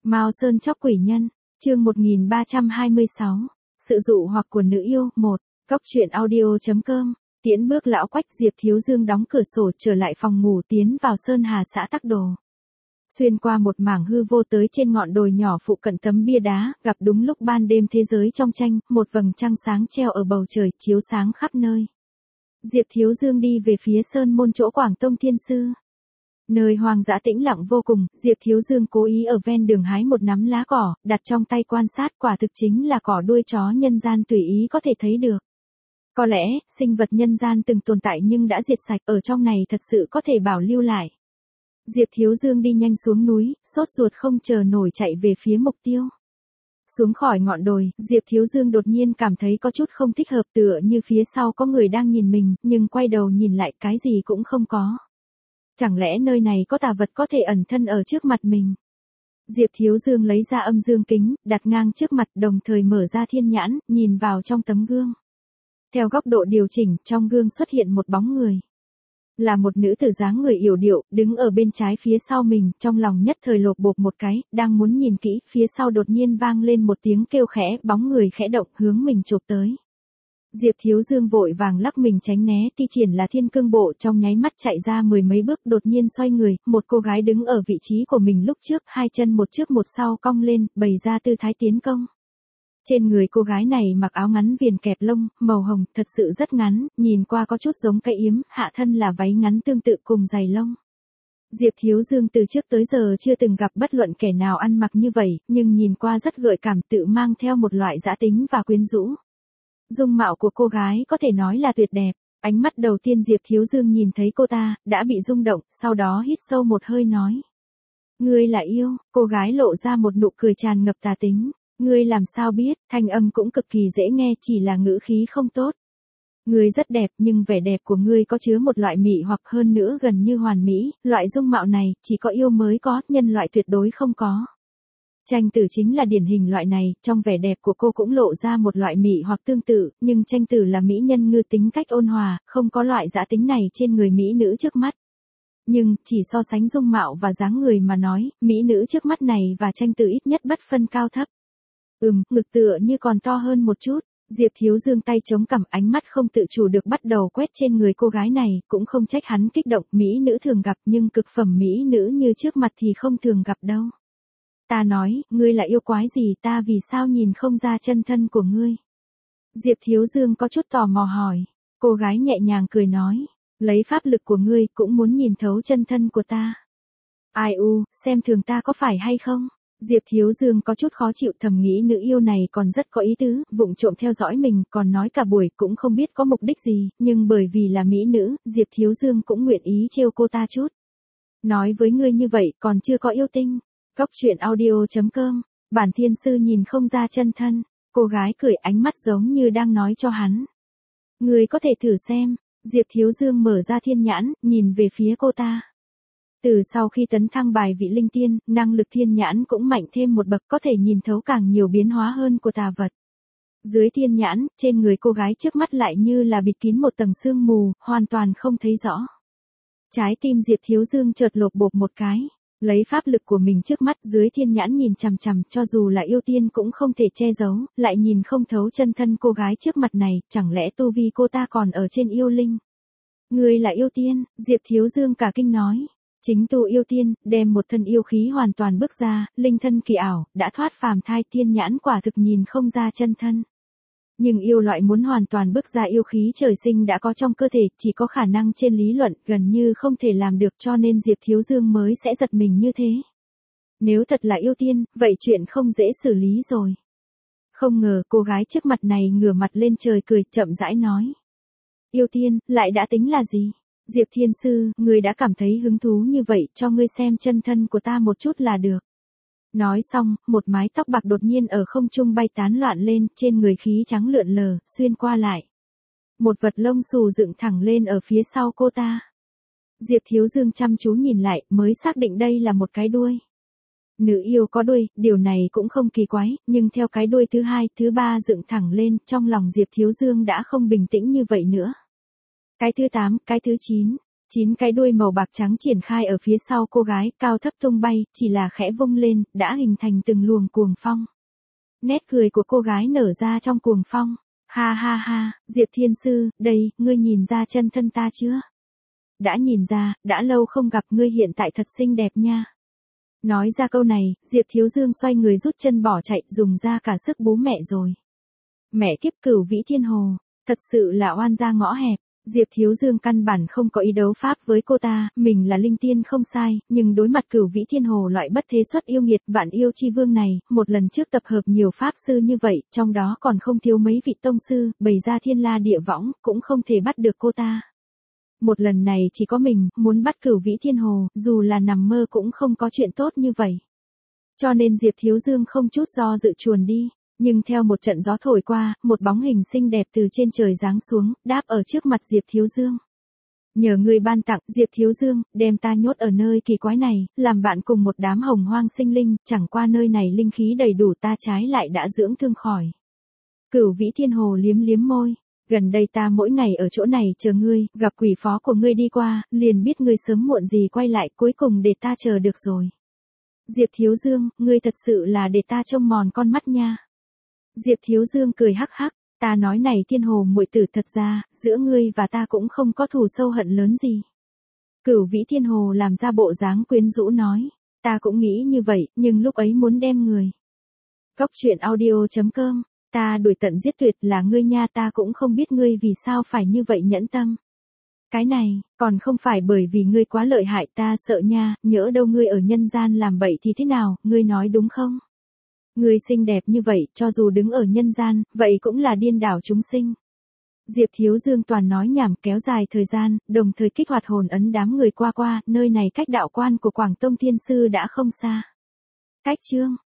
Mao Sơn chóc quỷ nhân, chương 1326, sự dụ hoặc của nữ yêu, 1, Cóc truyện audio.com, tiễn bước lão Quách. Diệp Thiếu Dương đóng cửa sổ trở lại phòng ngủ, tiến vào Sơn Hà xã Tắc Đồ. Xuyên qua một mảng hư vô tới trên ngọn đồi nhỏ phụ cận tấm bia đá, gặp đúng lúc ban đêm thế giới trong tranh, một vầng trăng sáng treo ở bầu trời, chiếu sáng khắp nơi. Diệp Thiếu Dương đi về phía sơn môn chỗ Quảng Tông Thiên Sư. Nơi hoang dã tĩnh lặng vô cùng, Diệp Thiếu Dương cố ý ở ven đường hái một nắm lá cỏ, đặt trong tay quan sát, quả thực chính là cỏ đuôi chó nhân gian tùy ý có thể thấy được. Có lẽ, sinh vật nhân gian từng tồn tại nhưng đã diệt sạch, ở trong này thật sự có thể bảo lưu lại. Diệp Thiếu Dương đi nhanh xuống núi, sốt ruột không chờ nổi chạy về phía mục tiêu. Xuống khỏi ngọn đồi, Diệp Thiếu Dương đột nhiên cảm thấy có chút không thích hợp, tựa như phía sau có người đang nhìn mình, nhưng quay đầu nhìn lại cái gì cũng không có. Chẳng lẽ nơi này có tà vật có thể ẩn thân ở trước mặt mình? Diệp Thiếu Dương lấy ra âm dương kính, đặt ngang trước mặt, đồng thời mở ra thiên nhãn, nhìn vào trong tấm gương. Theo góc độ điều chỉnh, trong gương xuất hiện một bóng người. Là một nữ tử dáng người yểu điệu, đứng ở bên trái phía sau mình, trong lòng nhất thời lột bột một cái, đang muốn nhìn kỹ, phía sau đột nhiên vang lên một tiếng kêu khẽ, bóng người khẽ động, hướng mình chụp tới. Diệp Thiếu Dương vội vàng lắc mình tránh né, thi triển là thiên cương bộ, trong nháy mắt chạy ra mười mấy bước, đột nhiên xoay người, một cô gái đứng ở vị trí của mình lúc trước, hai chân một trước một sau cong lên, bày ra tư thái tiến công. Trên người cô gái này mặc áo ngắn viền kẹp lông, màu hồng, thật sự rất ngắn, nhìn qua có chút giống cây yếm, hạ thân là váy ngắn tương tự cùng giày lông. Diệp Thiếu Dương từ trước tới giờ chưa từng gặp bất luận kẻ nào ăn mặc như vậy, nhưng nhìn qua rất gợi cảm, tự mang theo một loại dã tính và quyến rũ. Dung mạo của cô gái có thể nói là tuyệt đẹp, ánh mắt đầu tiên Diệp Thiếu Dương nhìn thấy cô ta, đã bị rung động, sau đó hít sâu một hơi nói. Ngươi là yêu, cô gái lộ ra một nụ cười tràn ngập tà tính. Ngươi làm sao biết, thanh âm cũng cực kỳ dễ nghe, chỉ là ngữ khí không tốt. Ngươi rất đẹp, nhưng vẻ đẹp của ngươi có chứa một loại mị hoặc hơn nữa gần như hoàn mỹ, loại dung mạo này, chỉ có yêu mới có, nhân loại tuyệt đối không có. Tranh tử chính là điển hình loại này, trong vẻ đẹp của cô cũng lộ ra một loại mị hoặc tương tự, nhưng tranh tử là mỹ nhân ngư tính cách ôn hòa, không có loại dã tính này trên người mỹ nữ trước mắt. Nhưng, chỉ so sánh dung mạo và dáng người mà nói, mỹ nữ trước mắt này và tranh tử ít nhất bất phân cao thấp. Ngực tựa như còn to hơn một chút. Diệp Thiếu Dương tay chống cằm, ánh mắt không tự chủ được bắt đầu quét trên người cô gái này, cũng không trách hắn kích động, mỹ nữ thường gặp nhưng cực phẩm mỹ nữ như trước mặt thì không thường gặp đâu. Ta nói, ngươi là yêu quái gì, ta vì sao nhìn không ra chân thân của ngươi? Diệp Thiếu Dương có chút tò mò hỏi. Cô gái nhẹ nhàng cười nói, lấy pháp lực của ngươi cũng muốn nhìn thấu chân thân của ta. Ai u, xem thường ta có phải hay không? Diệp Thiếu Dương có chút khó chịu, thầm nghĩ nữ yêu này còn rất có ý tứ, vụng trộm theo dõi mình, còn nói cả buổi cũng không biết có mục đích gì, nhưng bởi vì là mỹ nữ, Diệp Thiếu Dương cũng nguyện ý trêu cô ta chút. Nói với ngươi như vậy còn chưa có yêu tinh. Cóc truyện audio.com, bản thiên sư nhìn không ra chân thân, cô gái cười, ánh mắt giống như đang nói cho hắn. Ngươi có thể thử xem. Diệp Thiếu Dương mở ra thiên nhãn, nhìn về phía cô ta. Từ sau khi tấn thăng bài vị linh tiên, năng lực thiên nhãn cũng mạnh thêm một bậc, có thể nhìn thấu càng nhiều biến hóa hơn của tà vật. Dưới thiên nhãn, trên người cô gái trước mắt lại như là bịt kín một tầng sương mù, hoàn toàn không thấy rõ. Trái tim Diệp Thiếu Dương chợt lột bột một cái. Lấy pháp lực của mình trước mắt, dưới thiên nhãn nhìn chằm chằm, cho dù là yêu tiên cũng không thể che giấu, lại nhìn không thấu chân thân cô gái trước mặt này, chẳng lẽ tu vi cô ta còn ở trên yêu linh? Ngươi là yêu tiên, Diệp Thiếu Dương cả kinh nói. Chính tu yêu tiên, đem một thân yêu khí hoàn toàn bước ra, linh thân kỳ ảo, đã thoát phàm thai, thiên nhãn quả thực nhìn không ra chân thân. Nhưng yêu loại muốn hoàn toàn bước ra yêu khí trời sinh đã có trong cơ thể, chỉ có khả năng trên lý luận, gần như không thể làm được, cho nên Diệp Thiếu Dương mới sẽ giật mình như thế. Nếu thật là yêu tiên, vậy chuyện không dễ xử lý rồi. Không ngờ, cô gái trước mặt này ngửa mặt lên trời cười, chậm rãi nói. Yêu tiên, lại đã tính là gì? Diệp Thiên Sư, ngươi đã cảm thấy hứng thú như vậy, cho ngươi xem chân thân của ta một chút là được. Nói xong, một mái tóc bạc đột nhiên ở không trung bay tán loạn lên, trên người khí trắng lượn lờ, xuyên qua lại. Một vật lông xù dựng thẳng lên ở phía sau cô ta. Diệp Thiếu Dương chăm chú nhìn lại, mới xác định đây là một cái đuôi. Nữ yêu có đuôi, điều này cũng không kỳ quái, nhưng theo cái đuôi thứ hai, thứ ba dựng thẳng lên, trong lòng Diệp Thiếu Dương đã không bình tĩnh như vậy nữa. Cái thứ 8, cái thứ 9, 9 cái đuôi màu bạc trắng triển khai ở phía sau cô gái, cao thấp tung bay, chỉ là khẽ vung lên, đã hình thành từng luồng cuồng phong. Nét cười của cô gái nở ra trong cuồng phong. Ha ha ha, Diệp Thiên Sư, đây, ngươi nhìn ra chân thân ta chưa? Đã nhìn ra, đã lâu không gặp, ngươi hiện tại thật xinh đẹp nha. Nói ra câu này, Diệp Thiếu Dương xoay người rút chân bỏ chạy, dùng ra cả sức bú mẹ rồi. Mẹ kiếp, Cửu Vĩ Thiên Hồ, thật sự là oan gia ngõ hẹp. Diệp Thiếu Dương căn bản không có ý đấu pháp với cô ta, mình là linh tiên không sai, nhưng đối mặt Cửu Vĩ Thiên Hồ loại bất thế xuất yêu nghiệt vạn yêu chi vương này, một lần trước tập hợp nhiều pháp sư như vậy, trong đó còn không thiếu mấy vị tông sư, bày ra thiên la địa võng, cũng không thể bắt được cô ta. Một lần này chỉ có mình, muốn bắt Cửu Vĩ Thiên Hồ, dù là nằm mơ cũng không có chuyện tốt như vậy. Cho nên Diệp Thiếu Dương không chút do dự chuồn đi. Nhưng theo một trận gió thổi qua, một bóng hình xinh đẹp từ trên trời giáng xuống, đáp ở trước mặt Diệp Thiếu Dương. Nhờ người ban tặng, Diệp Thiếu Dương, đem ta nhốt ở nơi kỳ quái này, làm bạn cùng một đám hồng hoang sinh linh, chẳng qua nơi này linh khí đầy đủ, ta trái lại đã dưỡng thương khỏi. Cửu Vĩ Thiên Hồ liếm liếm môi. Gần đây ta mỗi ngày ở chỗ này chờ ngươi, gặp quỷ phó của ngươi đi qua, liền biết ngươi sớm muộn gì quay lại, cuối cùng để ta chờ được rồi. Diệp Thiếu Dương, ngươi thật sự là để ta trông mòn con mắt nha. Diệp Thiếu Dương cười hắc hắc, ta nói này Thiên Hồ muội tử, thật ra, giữa ngươi và ta cũng không có thù sâu hận lớn gì. Cửu Vĩ Thiên Hồ làm ra bộ dáng quyến rũ nói, ta cũng nghĩ như vậy, nhưng lúc ấy muốn đem người. Cóc truyện audio.com, ta đuổi tận giết tuyệt là ngươi nha, ta cũng không biết ngươi vì sao phải như vậy nhẫn tâm. Cái này, còn không phải bởi vì ngươi quá lợi hại, ta sợ nha, nhỡ đâu ngươi ở nhân gian làm bậy thì thế nào, ngươi nói đúng không? Ngươi xinh đẹp như vậy, cho dù đứng ở nhân gian, vậy cũng là điên đảo chúng sinh. Diệp Thiếu Dương toàn nói nhảm kéo dài thời gian, đồng thời kích hoạt hồn ấn đám người qua, nơi này cách đạo quan của Quảng Tông Thiên Sư đã không xa. Cách chương